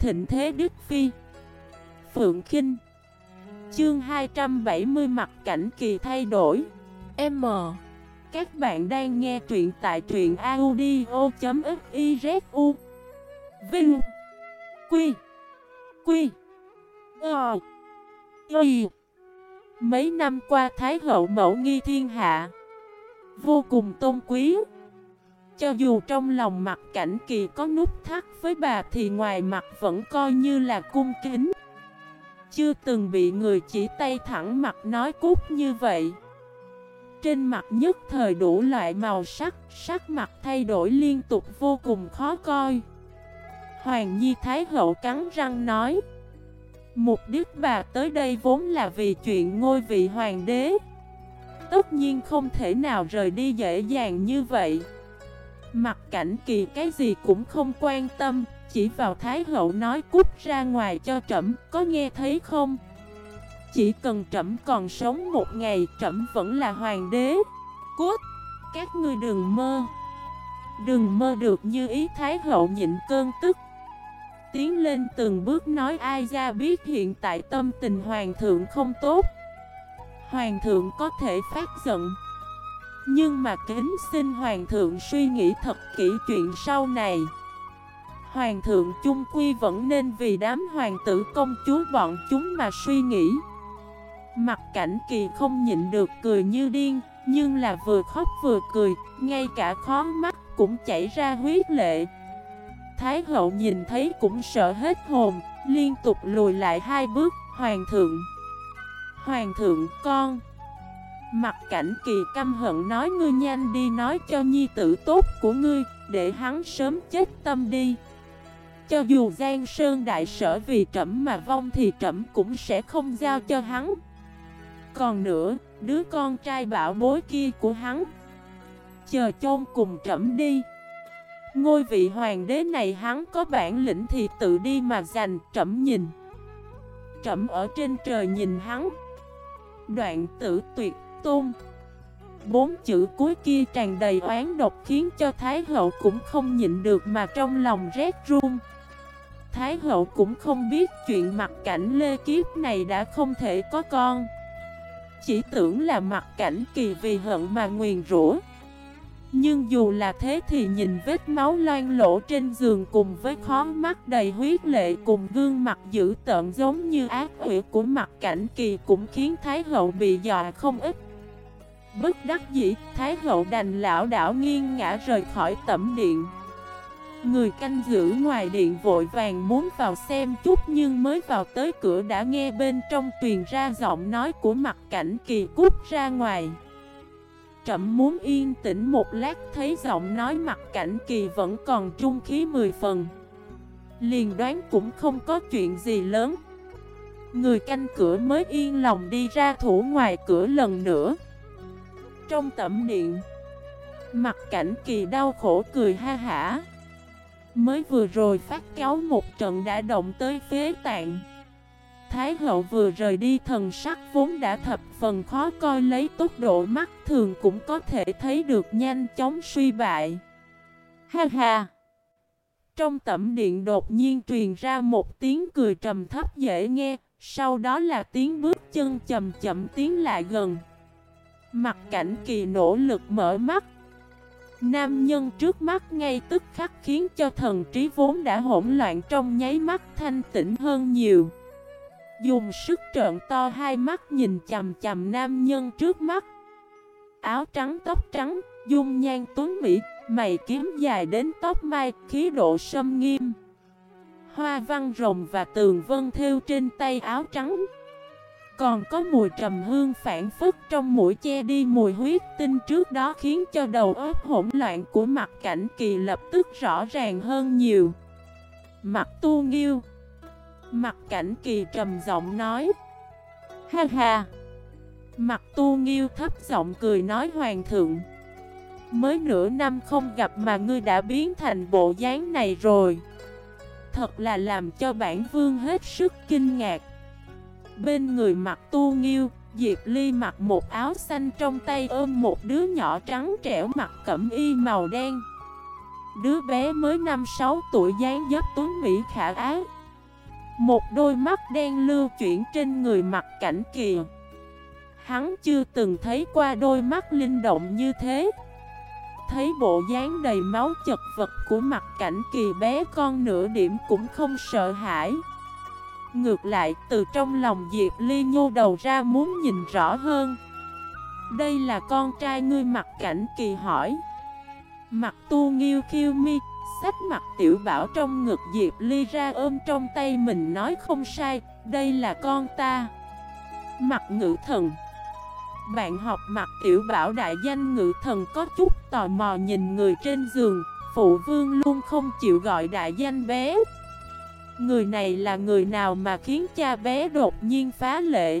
thịnh thế Đức Phi. Phượng Khinh. Chương 270 Mặt cảnh kỳ thay đổi. M. Các bạn đang nghe truyện tại truyện audio.fizu. Vinh. Quy. Quy. Y. Mấy năm qua Thái hậu mẫu nghi thiên hạ, vô cùng tôn quý. Cho dù trong lòng Mặt Cảnh Kỳ có nút thắt với bà thì ngoài mặt vẫn coi như là cung kính. Chưa từng bị người chỉ tay thẳng mặt nói cút như vậy. Trên mặt nhất thời đủ loại màu sắc, sắc mặt thay đổi liên tục vô cùng khó coi. Hoàng Nhi Thái hậu cắn răng nói: mục đích bà tới đây vốn là vì chuyện ngôi vị hoàng đế, tất nhiên không thể nào rời đi dễ dàng như vậy. Mặt Cảnh Kỳ cái gì cũng không quan tâm, chỉ vào Thái hậu nói cút ra ngoài cho trẫm, có nghe thấy không? Chỉ cần trẫm còn sống một ngày, trẫm vẫn là hoàng đế. Cút! Các ngươi đừng mơ. Đừng mơ được như ý. Thái hậu nhịn cơn tức, tiến lên từng bước nói: ai ra biết hiện tại tâm tình hoàng thượng không tốt. Hoàng thượng có thể phát giận, nhưng mà kính xin hoàng thượng suy nghĩ thật kỹ chuyện sau này. Hoàng thượng chung quy vẫn nên vì đám hoàng tử công chúa bọn chúng mà suy nghĩ. Mặt Cảnh Kỳ không nhịn được cười như điên, nhưng là vừa khóc vừa cười, ngay cả khóe mắt cũng chảy ra huyết lệ. Thái hậu nhìn thấy cũng sợ hết hồn, liên tục lùi lại 2 bước. Hoàng thượng! Hoàng thượng con! Mặt Cảnh Kỳ căm hận nói: ngươi nhanh đi nói cho nhi tử tốt của ngươi, để hắn sớm chết tâm đi. Cho dù Giang Sơn Đại Sở vì trẫm mà vong thì trẫm cũng sẽ không giao cho hắn. Còn nữa, đứa con trai bảo bối kia của hắn, chờ chôn cùng trẫm đi. Ngôi vị hoàng đế này hắn có bản lĩnh thì tự đi mà giành, trẫm nhìn. Trẫm ở trên trời nhìn hắn. Đoạn Tử Tuyệt Tôn. 4 chữ cuối kia tràn đầy oán độc khiến cho Thái hậu cũng không nhịn được mà trong lòng rét run. Thái hậu cũng không biết chuyện Mặt Cảnh Lê kiếp này đã không thể có con, chỉ tưởng là Mặt Cảnh Kỳ vì hận mà nguyền rủa. Nhưng dù là thế thì nhìn vết máu loang lỗ trên giường cùng với khóe mắt đầy huyết lệ cùng gương mặt dữ tợn giống như ác quỷ của Mặt Cảnh Kỳ cũng khiến Thái hậu bị dọa không ít. Bất đắc dĩ, Thái hậu đành lảo đảo nghiêng ngã rời khỏi tẩm điện. Người canh giữ ngoài điện vội vàng muốn vào xem chút, nhưng mới vào tới cửa đã nghe bên trong truyền ra giọng nói của Mặt Cảnh Kỳ: cút ra ngoài. Trẫm muốn yên tĩnh một lát. Thấy giọng nói Mặt Cảnh Kỳ vẫn còn trung khí 10 phần, liền đoán cũng không có chuyện gì lớn. Người canh cửa mới yên lòng đi ra thủ ngoài cửa lần nữa. Trong tẩm điện, Mặt Cảnh Kỳ đau khổ cười ha hả. Mới vừa rồi phát cáu một trận đã động tới phế tạng. Thái hậu vừa rời đi, thần sắc vốn đã thập phần khó coi, lấy tốc độ mắt thường cũng có thể thấy được nhanh chóng suy bại. Ha ha! Trong tẩm điện đột nhiên truyền ra một tiếng cười trầm thấp dễ nghe, sau đó là tiếng bước chân chậm chậm tiến lại gần. Mặt Cảnh Kỳ nỗ lực mở mắt. Nam nhân trước mắt ngay tức khắc khiến cho thần trí vốn đã hỗn loạn trong nháy mắt thanh tĩnh hơn nhiều. Dùng sức trợn to hai mắt nhìn chằm chằm nam nhân trước mắt. Áo trắng tóc trắng, dung nhan tuấn mỹ, mày kiếm dài đến tóc mai, khí độ sâm nghiêm. Hoa văn rồng và tường vân thêu trên tay áo trắng. Còn có mùi trầm hương phảng phất trong mũi che đi mùi huyết tinh trước đó, khiến cho đầu óc hỗn loạn của Mặt Cảnh Kỳ lập tức rõ ràng hơn nhiều. Mặt Tu Nghiêu. Mặt Cảnh Kỳ trầm giọng nói. Ha ha. Mặt Tu Nghiêu thấp giọng cười nói: Hoàng thượng, mới nửa năm không gặp mà ngươi đã biến thành bộ dáng này rồi, thật là làm cho bản vương hết sức kinh ngạc. Bên người Mặt Tu Nghiêu, Diệp Ly mặc một áo xanh, trong tay ôm một đứa nhỏ trắng trẻo mặc cẩm y màu đen. Đứa bé mới 5-6 tuổi, dáng dấp tuấn mỹ khả ái, Một đôi mắt đen lưu chuyển trên người Mặc Cảnh Kỳ. Hắn chưa từng thấy qua đôi mắt linh động như thế. Thấy bộ dáng đầy máu chật vật của Mặc Cảnh Kỳ, bé con nửa điểm cũng không sợ hãi. Ngược lại, từ trong lòng Diệp Ly nhô đầu ra muốn nhìn rõ hơn. Đây là con trai ngươi? Mặc Cảnh Kỳ hỏi. Mặc Tu Nghiêu khiêu mi, xách Mặc Tiểu Bảo trong ngực Diệp Ly ra ôm trong tay mình nói không sai, đây là con ta. Mặc Ngự Thần. Bạn học Mặc Tiểu Bảo đại danh Ngự Thần có chút tò mò nhìn người trên giường. Phụ vương luôn không chịu gọi đại danh bé. Người này là người nào mà khiến cha bé đột nhiên phá lệ?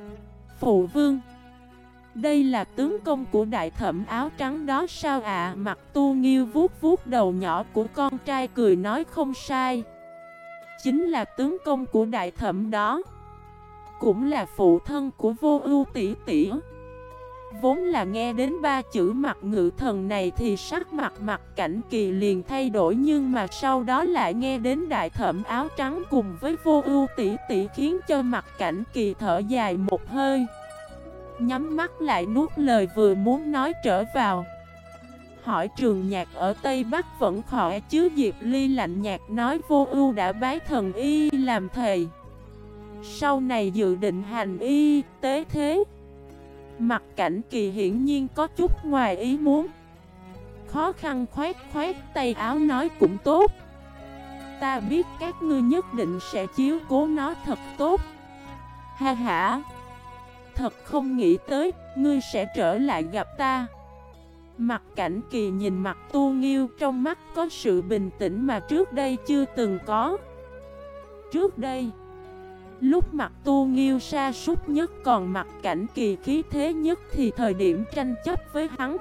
Phụ vương, đây là tướng công của đại thẩm áo trắng đó sao ạ? Mặc Tu Nghiêu vuốt vuốt đầu nhỏ của con trai cười nói không sai. Chính là tướng công của đại thẩm đó. Cũng là phụ thân của Vô Ưu tỷ tỷ. Vốn là nghe đến ba chữ Mặc Ngự Thần này thì sắc mặt Mặc Cảnh Kỳ liền thay đổi, nhưng mà sau đó lại nghe đến đại thẩm áo trắng cùng với Vô Ưu tỷ tỷ khiến cho Mặc Cảnh Kỳ thở dài một hơi. Nhắm mắt lại nuốt lời vừa muốn nói trở vào. Hỏi Trường Nhạc ở Tây Bắc vẫn khỏe chứ? Diệp Ly lạnh nhạt nói Vô Ưu đã bái thần y làm thầy, sau này dự định hành y tế thế. Mặc Cảnh Kỳ hiển nhiên có chút ngoài ý muốn. Khó khăn khoét khoét tay áo nói cũng tốt. Ta biết các ngươi nhất định sẽ chiếu cố nó thật tốt. Ha ha. Thật không nghĩ tới, ngươi sẽ trở lại gặp ta. Mặc Cảnh Kỳ nhìn Mặc Tu Nghiêu, trong mắt có sự bình tĩnh mà trước đây chưa từng có. Trước đây, lúc Mặc Tu Nghiêu sa sút nhất còn Mặc Cảnh Kỳ khí thế nhất thì thời điểm tranh chấp với hắn,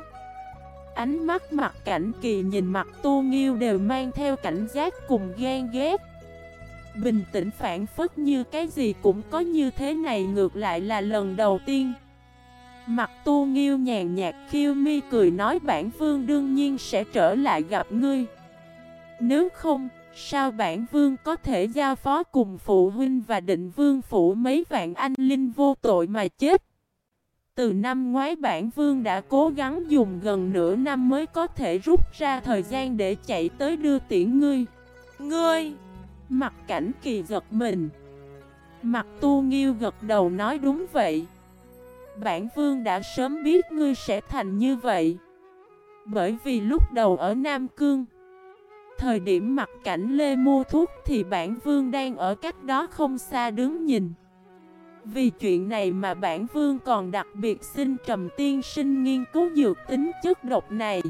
ánh mắt Mặc Cảnh Kỳ nhìn Mặc Tu Nghiêu đều mang theo cảnh giác cùng ghen ghét. Bình tĩnh phản phất như cái gì cũng có như thế này ngược lại là lần đầu tiên. Mặc Tu Nghiêu nhàn nhạt khiêu mi cười nói bản vương đương nhiên sẽ trở lại gặp ngươi. Nếu không, sao bản vương có thể giao phó cùng phụ huynh và Định Vương phủ mấy vạn anh linh vô tội mà chết? Từ năm ngoái bản vương đã cố gắng dùng gần nửa năm mới có thể rút ra thời gian để chạy tới đưa tiễn ngươi. Ngươi! Mặc Cảnh Kỳ giật mình. Mặc Tu Nghiêu gật đầu nói đúng vậy. Bản vương đã sớm biết ngươi sẽ thành như vậy. Bởi vì lúc đầu ở Nam Cương, thời điểm Mặc Cảnh Lê mua thuốc thì bản vương đang ở cách đó không xa đứng nhìn. Vì chuyện này mà bản vương còn đặc biệt xin Trầm tiên sinh nghiên cứu dược tính chất độc này.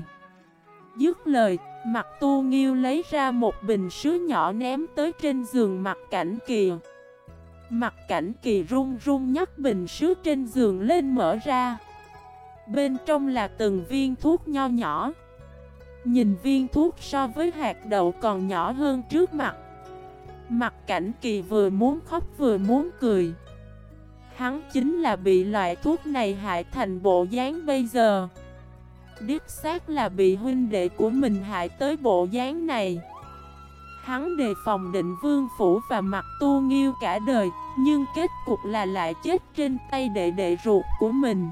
Dứt lời, Mặc Tu Nghiêu lấy ra một bình sứ nhỏ ném tới trên giường Mặc Cảnh Kỳ. Mặc Cảnh Kỳ run run nhấc bình sứ trên giường lên mở ra. Bên trong là từng viên thuốc nho nhỏ. Nhìn viên thuốc so với hạt đậu còn nhỏ hơn trước mặt. Mặc Cảnh Kỳ vừa muốn khóc vừa muốn cười. Hắn chính là bị loại thuốc này hại thành bộ dáng bây giờ. Đích xác là bị huynh đệ của mình hại tới bộ dáng này. Hắn đề phòng Định Vương phủ và Mặc Tu Nghiêu cả đời, nhưng kết cục là lại chết trên tay đệ đệ ruột của mình.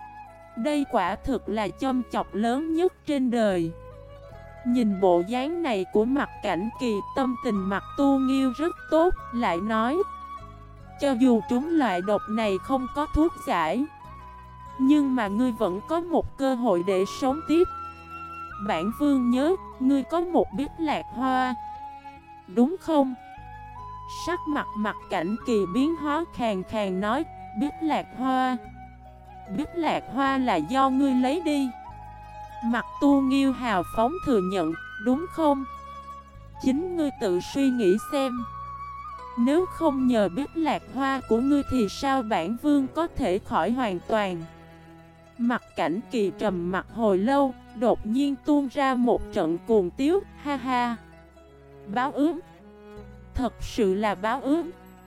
Đây quả thực là châm chọc lớn nhất trên đời. Nhìn bộ dáng này của Mặc Cảnh Kỳ, tâm tình Mặc Tu Nghiêu rất tốt, lại nói: cho dù trúng loại độc này không có thuốc giải, nhưng mà ngươi vẫn có một cơ hội để sống tiếp. Bản vương nhớ, ngươi có một biết lạc hoa, đúng không? Sắc mặt Mặc Cảnh Kỳ biến hóa, khàn khàn nói: biết lạc hoa. Biết lạc hoa là do ngươi lấy đi. Mặc Tu Nghiêu hào phóng thừa nhận: đúng không? Chính ngươi tự suy nghĩ xem. Nếu không nhờ biết lạc hoa của ngươi thì sao bản vương có thể khỏi hoàn toàn? Mặc Cảnh Kỳ trầm mặt hồi lâu, đột nhiên tuôn ra một trận cuồng tiếu, ha ha. Báo ứng. Thật sự là báo ứng.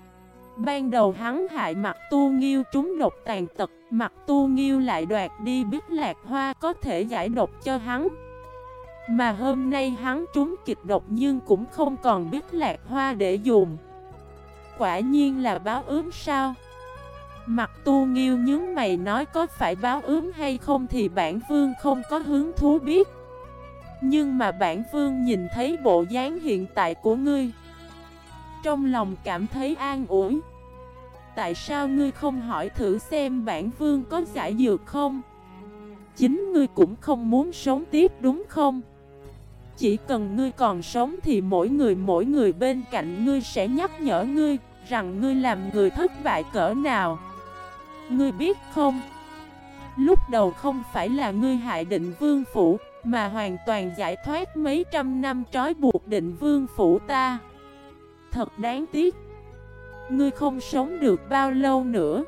Ban đầu hắn hại Mặc Tu Nghiêu trúng độc tàn tật, Mặc Tu Nghiêu lại đoạt đi biết lạc hoa có thể giải độc cho hắn. Mà hôm nay hắn trúng kịch độc nhưng cũng không còn biết lạc hoa để dùng. quả nhiên là báo ứng sao? Mặt Tu Nghiêu nhướng mày nói có phải báo ứng hay không thì bản vương không có hứng thú biết. Nhưng mà bản vương nhìn thấy bộ dáng hiện tại của ngươi, trong lòng cảm thấy an ủi. Tại sao ngươi không hỏi thử xem bản vương có giải dược không? Chính ngươi cũng không muốn sống tiếp đúng không? Chỉ cần ngươi còn sống thì mỗi người bên cạnh ngươi sẽ nhắc nhở ngươi rằng ngươi làm người thất bại cỡ nào. Ngươi biết không? Lúc đầu không phải là ngươi hại Định Vương Phủ, mà hoàn toàn giải thoát mấy trăm năm trói buộc Định Vương Phủ ta. Thật đáng tiếc. Ngươi không sống được bao lâu nữa.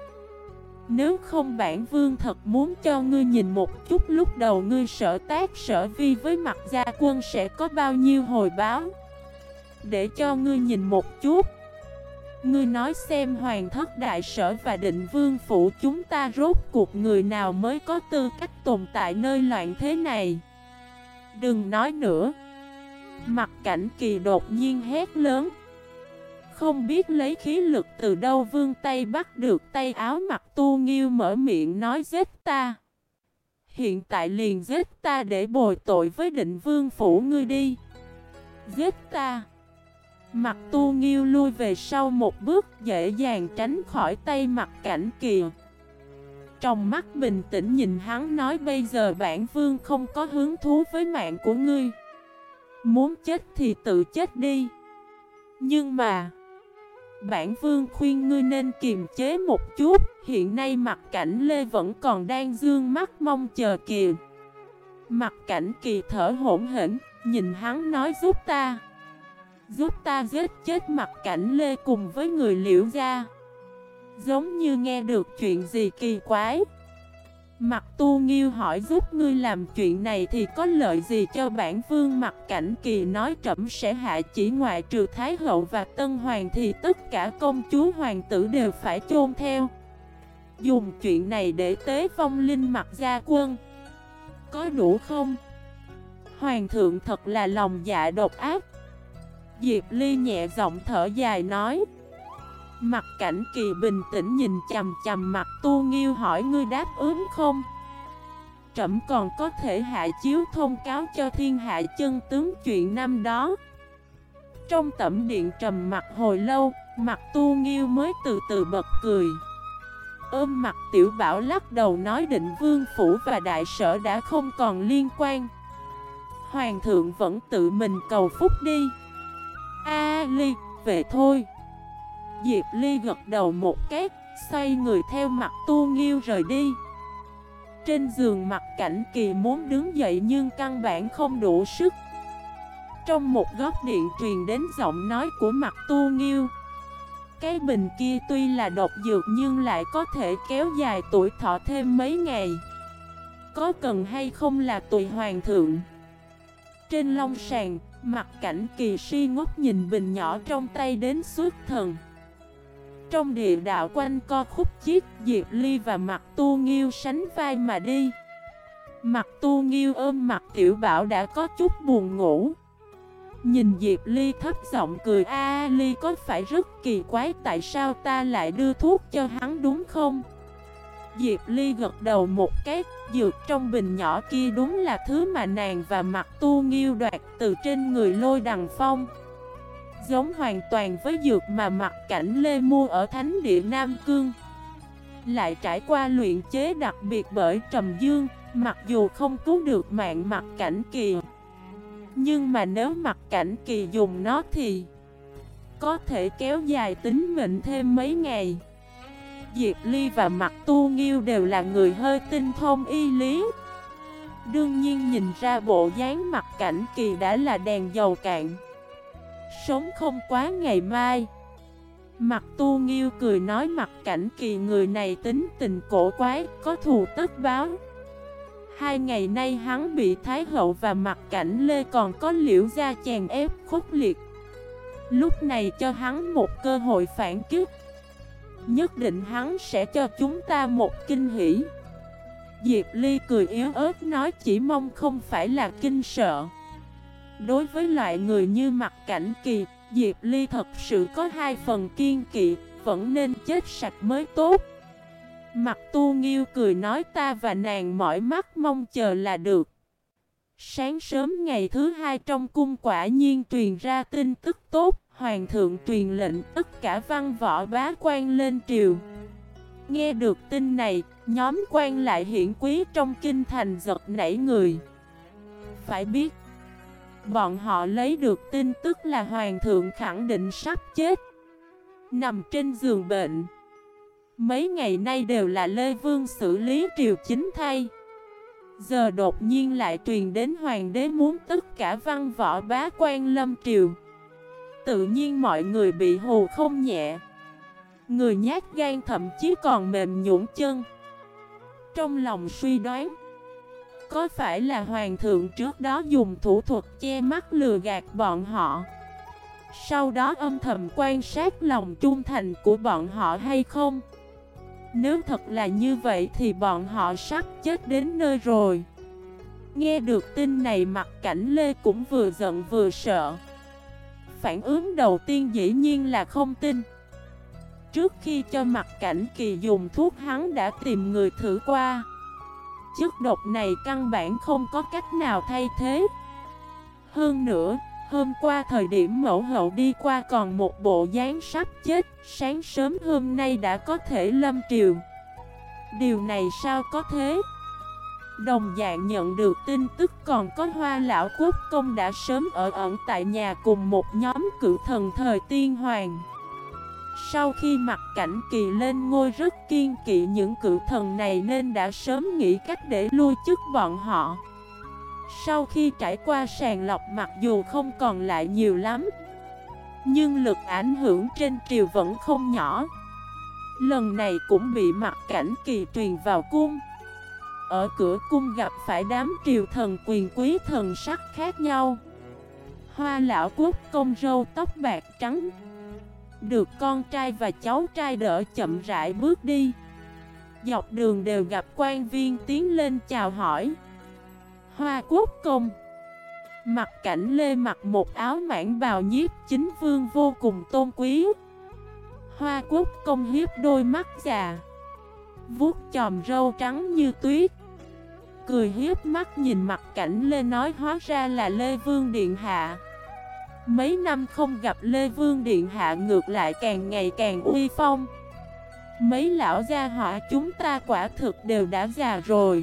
Nếu không bản vương thật muốn cho ngươi nhìn một chút lúc đầu ngươi Sở Tác Sở Vi với Mặt Gia Quân sẽ có bao nhiêu hồi báo. Để cho ngươi nhìn một chút. Ngươi nói xem Hoàng thất đại sở và Định Vương Phủ chúng ta rốt cuộc người nào mới có tư cách tồn tại nơi loạn thế này. Đừng nói nữa. Mặt Cảnh Kỳ đột nhiên hét lớn. Không biết lấy khí lực từ đâu vương tay bắt được tay áo Mặt Tu Nghiêu mở miệng nói giết ta. Hiện tại liền giết ta để bồi tội với Định Vương Phủ ngươi đi. Giết ta. Mặt Tu Nghiêu lui về sau một bước dễ dàng tránh khỏi tay Mặt Cảnh Kỳ. Trong mắt bình tĩnh nhìn hắn nói bây giờ bản vương không có hứng thú với mạng của ngươi. Muốn chết thì tự chết đi. Nhưng mà bản vương khuyên ngươi nên kiềm chế một chút. Hiện nay Mặt Cảnh Lê vẫn còn đang dương mắt mong chờ kìa. Mặt Cảnh Kỳ thở hổn hển, nhìn hắn nói giúp ta. Giúp ta giết chết Mặt Cảnh Lê cùng với người Liễu gia. Giống như nghe được chuyện gì kỳ quái. Mặt Tu Nghiêu hỏi giúp ngươi làm chuyện này thì có lợi gì cho bản vương? Mặt Cảnh Kỳ nói trẫm sẽ hạ chỉ ngoại trừ Thái hậu và Tân Hoàng thì tất cả công chúa hoàng tử đều phải chôn theo. Dùng chuyện này để tế vong linh Mặt Gia Quân. Có đủ không? Hoàng thượng thật là lòng dạ độc ác. Diệp Ly nhẹ giọng thở dài nói. Mặt Cảnh Kỳ bình tĩnh nhìn chằm chằm Mặt Tu Nghiêu hỏi ngươi đáp ứng không? Trẫm còn có thể hạ chiếu thông cáo cho thiên hạ chân tướng chuyện năm đó. Trong tẩm điện trầm mặt hồi lâu, Mặt Tu Nghiêu mới từ từ bật cười. Ôm Mặt Tiểu Bảo lắc đầu nói Định Vương Phủ và đại sở đã không còn liên quan. Hoàng thượng vẫn tự mình cầu phúc đi. A Ly, về thôi. Diệp Ly gật đầu một cái, xoay người theo Mặt Tu Nghiêu rời đi. Trên giường Mặt Cảnh Kỳ muốn đứng dậy nhưng căn bản không đủ sức. Trong một góc điện truyền đến giọng nói của Mặt Tu Nghiêu. Cái bình kia tuy là độc dược nhưng lại có thể kéo dài tuổi thọ thêm mấy ngày. Có cần hay không là tùy hoàng thượng. Trên long sàn, Mặt Cảnh Kỳ si ngốc nhìn bình nhỏ trong tay đến xuất thần. Trong địa đạo quanh co khúc chiết, Diệp Ly và Mặt Tu Nghiêu sánh vai mà đi. Mặt Tu Nghiêu ôm Mặt Tiểu Bảo đã có chút buồn ngủ. Nhìn Diệp Ly thấp giọng cười A Ly có phải rất kỳ quái tại sao ta lại đưa thuốc cho hắn đúng không? Diệp Ly gật đầu một cái, dược trong bình nhỏ kia đúng là thứ mà nàng và Mặt Tu Nghiêu đoạt từ trên người Lôi Đằng Phong. Giống hoàn toàn với dược mà Mặt Cảnh Lê mua ở Thánh Địa Nam Cương. Lại trải qua luyện chế đặc biệt bởi Trầm Dương, mặc dù không cứu được mạng Mặt Cảnh Kỳ. Nhưng mà nếu Mặt Cảnh Kỳ dùng nó thì có thể kéo dài tính mệnh thêm mấy ngày. Diệp Ly và Mặt Tu Nghiêu đều là người hơi tinh thông y lý. Đương nhiên nhìn ra bộ dáng Mặt Cảnh Kỳ đã là đèn dầu cạn, sống không quá ngày mai. Mặt Tu Nghiêu cười nói Mặt Cảnh Kỳ người này tính tình cổ quái, có thù tất báo. 2 ngày nay hắn bị Thái hậu và Mặt Cảnh Lê còn có Liễu gia chèn ép khốc liệt. Lúc này cho hắn một cơ hội phản kích. Nhất định hắn sẽ cho chúng ta một kinh hỉ. Diệp Ly cười yếu ớt nói chỉ mong không phải là kinh sợ. Đối với loại người như Mặt Cảnh Kỳ, Diệp Ly thật sự có 2 phần kiên kỵ, vẫn nên chết sạch mới tốt. Mặt Tu Nghiêu cười nói ta và nàng mỏi mắt mong chờ là được. Sáng sớm ngày thứ 2 trong cung quả nhiên truyền ra tin tức tốt, hoàng thượng truyền lệnh tất cả văn võ bá quan lên triều. Nghe được tin này, nhóm quan lại hiển quý trong kinh thành giật nảy người. Phải biết, bọn họ lấy được tin tức là hoàng thượng khẳng định sắp chết, nằm trên giường bệnh. Mấy ngày nay đều là Lê Vương xử lý triều chính thay. Giờ đột nhiên lại truyền đến hoàng đế muốn tất cả văn võ bá quan lâm triều. Tự nhiên mọi người bị hù không nhẹ. Người nhát gan thậm chí còn mềm nhũn chân. Trong lòng suy đoán, có phải là hoàng thượng trước đó dùng thủ thuật che mắt lừa gạt bọn họ, sau đó âm thầm quan sát lòng trung thành của bọn họ hay không? Nếu thật là như vậy thì bọn họ sắp chết đến nơi rồi. Nghe được tin này Mặt Cảnh Lê cũng vừa giận vừa sợ. Phản ứng đầu tiên dĩ nhiên là không tin. Trước khi cho Mặt Cảnh Kỳ dùng thuốc hắn đã tìm người thử qua. Chất độc này căn bản không có cách nào thay thế. Hơn nữa, hôm qua thời điểm mẫu hậu đi qua còn một bộ dáng sắp chết, sáng sớm hôm nay đã có thể lâm triều. Điều này sao có thế? Đồng dạng nhận được tin tức còn có Hoa Lão Quốc Công đã sớm ở ẩn tại nhà cùng một nhóm cửu thần thời tiên hoàng. Sau khi Mặt Cảnh Kỳ lên ngôi rất kiên kỵ những cửu thần này nên đã sớm nghĩ cách để lui chức bọn họ. Sau khi trải qua sàng lọc mặc dù không còn lại nhiều lắm, nhưng lực ảnh hưởng trên triều vẫn không nhỏ. Lần này cũng bị Mặt Cảnh Kỳ truyền vào cung. Ở cửa cung gặp phải đám triều thần quyền quý thần sắc khác nhau. Hoa Lão Quốc Công râu tóc bạc trắng, được con trai và cháu trai đỡ chậm rãi bước đi. Dọc đường đều gặp quan viên tiến lên chào hỏi. Hoa Quốc Công. Mặt Cảnh Lê mặc một áo mãng bào nhiếp chính vương vô cùng tôn quý. Hoa Quốc Công hiếp đôi mắt già, vuốt chòm râu trắng như tuyết, cười hiếp mắt nhìn Mặt Cảnh Lê nói hóa ra là Lê Vương Điện Hạ. Mấy năm không gặp Lê Vương Điện Hạ ngược lại càng ngày càng uy phong. Mấy lão gia hỏa chúng ta quả thực đều đã già rồi.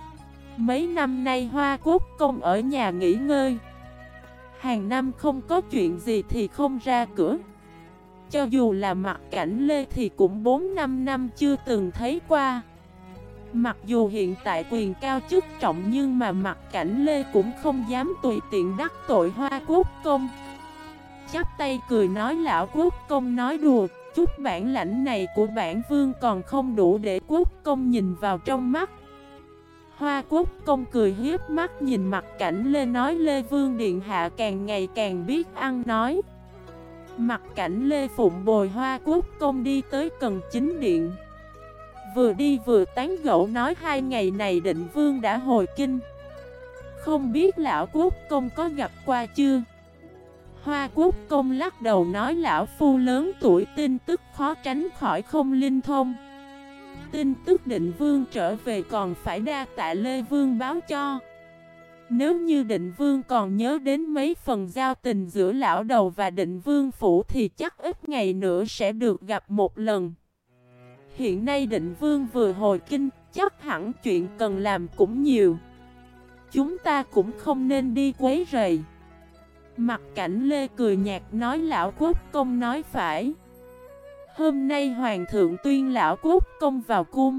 Mấy năm nay Hoa Quốc Công ở nhà nghỉ ngơi, hàng năm không có chuyện gì thì không ra cửa. Cho dù là Mặt Cảnh Lê thì cũng 4-5 năm chưa từng thấy qua. Mặc dù hiện tại quyền cao chức trọng nhưng mà Mặt Cảnh Lê cũng không dám tùy tiện đắc tội Hoa Quốc Công. Chắp tay cười nói lão Quốc Công nói đùa, chút bản lãnh này của bản vương còn không đủ để Quốc Công nhìn vào trong mắt. Hoa Quốc Công cười hiếp mắt nhìn Mặt Cảnh Lê nói Lê Vương Điện Hạ càng ngày càng biết ăn nói. Mặt Cảnh Lê phụng bồi Hoa Quốc Công đi tới Cần Chính Điện. Vừa đi vừa tán gẫu nói 2 ngày này Định Vương đã hồi kinh, không biết lão Quốc Công có gặp qua chưa? Hoa Quốc Công lắc đầu nói lão phu lớn tuổi tin tức khó tránh khỏi không linh thông. Tin tức Định Vương trở về còn phải đa tạ Lê Vương báo cho. Nếu như Định Vương còn nhớ đến mấy phần giao tình giữa lão đầu và Định Vương phủ thì chắc ít ngày nữa sẽ được gặp một lần. Hiện nay Định Vương vừa hồi kinh, chắc hẳn chuyện cần làm cũng nhiều. Chúng ta cũng không nên đi quấy rầy. Mặt Cảnh Lê cười nhạt nói lão Quốc Công nói phải. Hôm nay Hoàng thượng tuyên lão Quốc Công vào cung.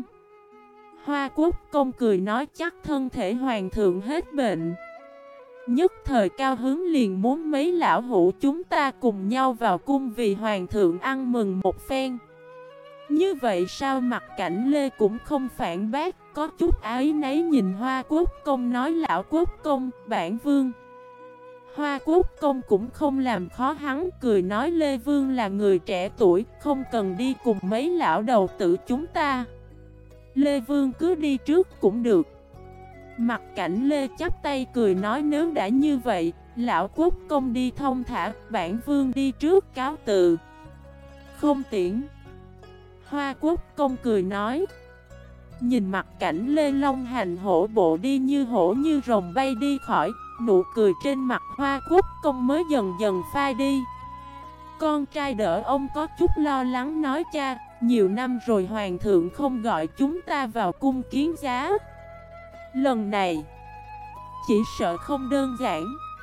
Hoa Quốc Công cười nói chắc thân thể Hoàng thượng hết bệnh. Nhất thời cao hứng liền muốn mấy lão hữu chúng ta cùng nhau vào cung vì Hoàng thượng ăn mừng một phen. Như vậy sao Mặt Cảnh Lê cũng không phản bác, có chút áy náy nhìn Hoa Quốc Công nói lão Quốc Công, bản vương. Hoa Quốc Công cũng không làm khó hắn, cười nói Lê Vương là người trẻ tuổi, không cần đi cùng mấy lão đầu tử chúng ta. Lê Vương cứ đi trước cũng được. Mặt Cảnh Lê chắp tay cười nói nếu đã như vậy, Lão quốc công đi thông thả, bản vương đi trước cáo từ. Không tiễn. Hoa quốc công cười nói. Nhìn mặt cảnh Lê Long Hành hổ bộ đi như hổ như rồng bay đi khỏi, nụ cười trên mặt Hoa quốc công mới dần dần phai đi. Con trai đỡ ông có chút lo lắng nói cha, nhiều năm rồi hoàng thượng không gọi chúng ta vào cung kiến giá. Lần này, chỉ sợ không đơn giản.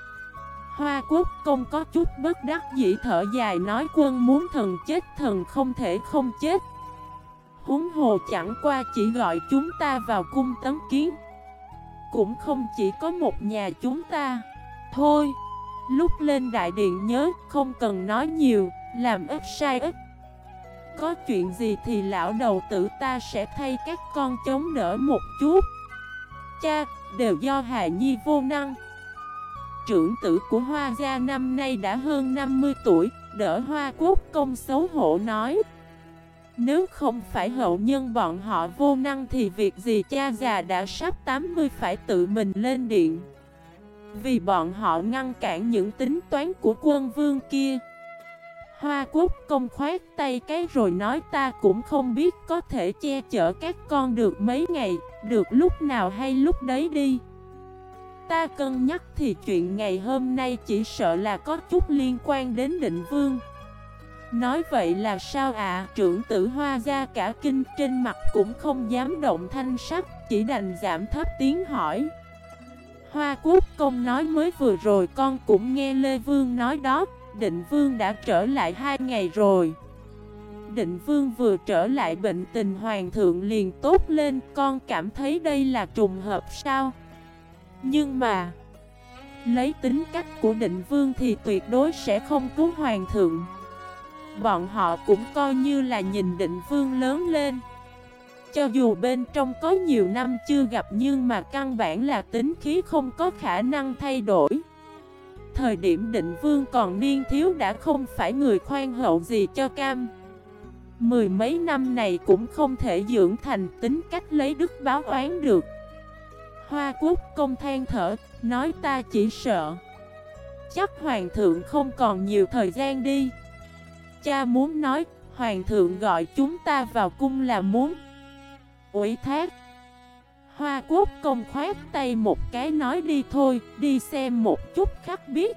Hoa quốc công có chút bất đắc dĩ thở dài nói quân muốn thần chết thần không thể không chết. Huống hồ chẳng qua chỉ gọi chúng ta vào cung tấn kiến. Cũng không chỉ có một nhà chúng ta. Thôi, lúc lên đại điện nhớ không cần nói nhiều, làm ít sai ít. Có chuyện gì thì lão đầu tử ta sẽ thay các con chống đỡ một chút. Cha, đều do Hà Nhi vô năng. Trưởng tử của Hoa gia năm nay đã hơn 50 tuổi, đỡ Hoa quốc công xấu hổ nói. Nếu không phải hậu nhân bọn họ vô năng thì việc gì cha già đã sắp 80 phải tự mình lên điện. Vì bọn họ ngăn cản những tính toán của quân vương kia. Hoa quốc công khoát tay cái rồi nói ta cũng không biết có thể che chở các con được mấy ngày, được lúc nào hay lúc đấy đi. Ta cân nhắc thì chuyện ngày hôm nay chỉ sợ là có chút liên quan đến Định Vương. Nói vậy là sao ạ? Trưởng tử Hoa gia cả kinh trên mặt cũng không dám động thanh sắc, chỉ đành giảm thấp tiếng hỏi. Hoa quốc công nói mới vừa rồi con cũng nghe Lê Vương nói đó, Định Vương đã trở lại 2 ngày rồi. Định Vương vừa trở lại bệnh tình hoàng thượng liền tốt lên, con cảm thấy đây là trùng hợp sao? Nhưng mà, lấy tính cách của Định Vương thì tuyệt đối sẽ không cứu hoàng thượng. Bọn họ cũng coi như là nhìn Định Vương lớn lên. Cho dù bên trong có nhiều năm chưa gặp nhưng mà căn bản là tính khí không có khả năng thay đổi. Thời điểm Định Vương còn niên thiếu đã không phải người khoan hậu gì cho cam. Mười mấy năm này cũng không thể dưỡng thành tính cách lấy đức báo oán được. Hoa quốc công than thở, nói ta chỉ sợ chắc hoàng thượng không còn nhiều thời gian đi. Cha muốn nói, hoàng thượng gọi chúng ta vào cung là muốn ủy thác. Hoa quốc công khoát tay một cái nói đi thôi, đi xem một chút khắc biết.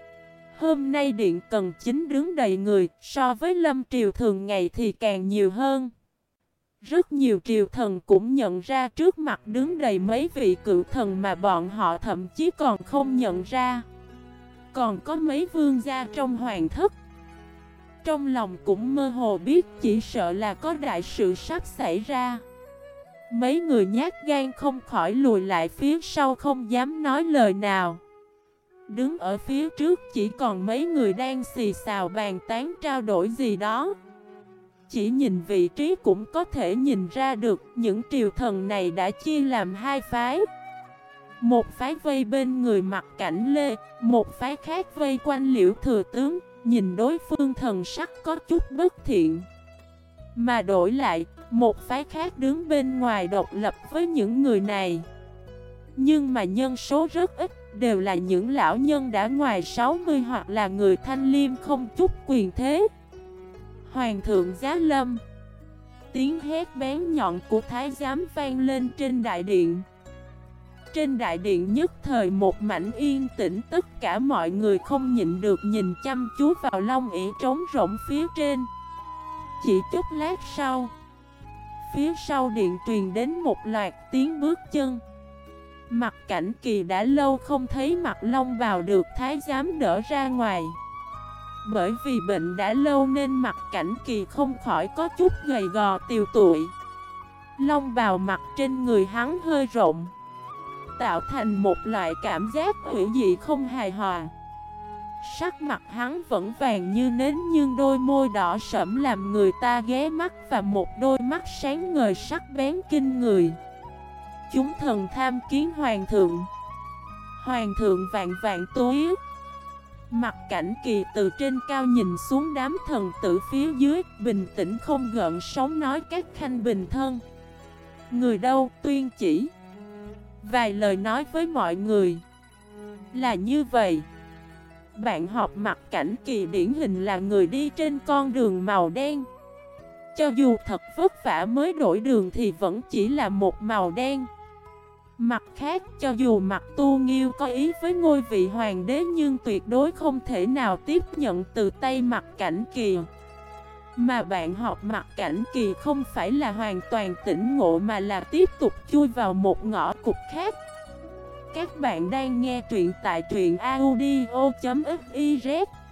Hôm nay điện cần chính đứng đầy người, so với lâm triều thường ngày thì càng nhiều hơn. Rất nhiều triều thần cũng nhận ra trước mặt đứng đầy mấy vị cựu thần mà bọn họ thậm chí còn không nhận ra. Còn có mấy vương gia trong hoàng thất. Trong lòng cũng mơ hồ biết chỉ sợ là có đại sự sắp xảy ra. Mấy người nhát gan không khỏi lùi lại phía sau không dám nói lời nào. Đứng ở phía trước chỉ còn mấy người đang xì xào bàn tán trao đổi gì đó. Chỉ nhìn vị trí cũng có thể nhìn ra được những triều thần này đã chia làm hai phái. Một phái vây bên người Mặt Cảnh Lê, một phái khác vây quanh Liễu Thừa Tướng, nhìn đối phương thần sắc có chút bất thiện. Mà đổi lại, một phái khác đứng bên ngoài độc lập với những người này. Nhưng mà nhân số rất ít, đều là những lão nhân đã ngoài 60 hoặc là người thanh liêm không chút quyền thế. Hoàng thượng giá lâm. Tiếng hét bén nhọn của thái giám vang lên trên đại điện. Trên đại điện nhất thời một mảnh yên tĩnh, tất cả mọi người không nhịn được nhìn chăm chú vào long ỷ trống rỗng phía trên. Chỉ chút lát sau, phía sau điện truyền đến một loạt tiếng bước chân. Mặt Cảnh Kỳ đã lâu không thấy Mặt Long bào được thái giám đỡ ra ngoài. Bởi vì bệnh đã lâu nên Mặt Cảnh Kỳ không khỏi có chút gầy gò tiều tụy. Long bào mặc trên người hắn hơi rộng, tạo thành một loại cảm giác hủy dị không hài hòa. Sắc mặt hắn vẫn vàng như nến nhưng đôi môi đỏ sẫm làm người ta ghé mắt và một đôi mắt sáng ngời sắc bén kinh người. Chúng thần tham kiến hoàng thượng. Hoàng thượng vạn vạn tối. Mặt Cảnh Kỳ từ trên cao nhìn xuống đám thần tử phía dưới, bình tĩnh không gợn sóng nói các khanh bình thân. Người đâu tuyên chỉ. Vài lời nói với mọi người. Là như vậy. Bạn học Mặc Cảnh Kỳ điển hình là người đi trên con đường màu đen. Cho dù thật vất vả mới đổi đường thì vẫn chỉ là một màu đen. Mặt khác, cho dù Mặc Tu Nghiêu có ý với ngôi vị hoàng đế nhưng tuyệt đối không thể nào tiếp nhận từ tay Mặc Cảnh Kỳ. Mà bạn học Mặc Cảnh Kỳ không phải là hoàn toàn tỉnh ngộ mà là tiếp tục chui vào một ngõ cụt khác. Các bạn đang nghe truyện tại truyện audio.fif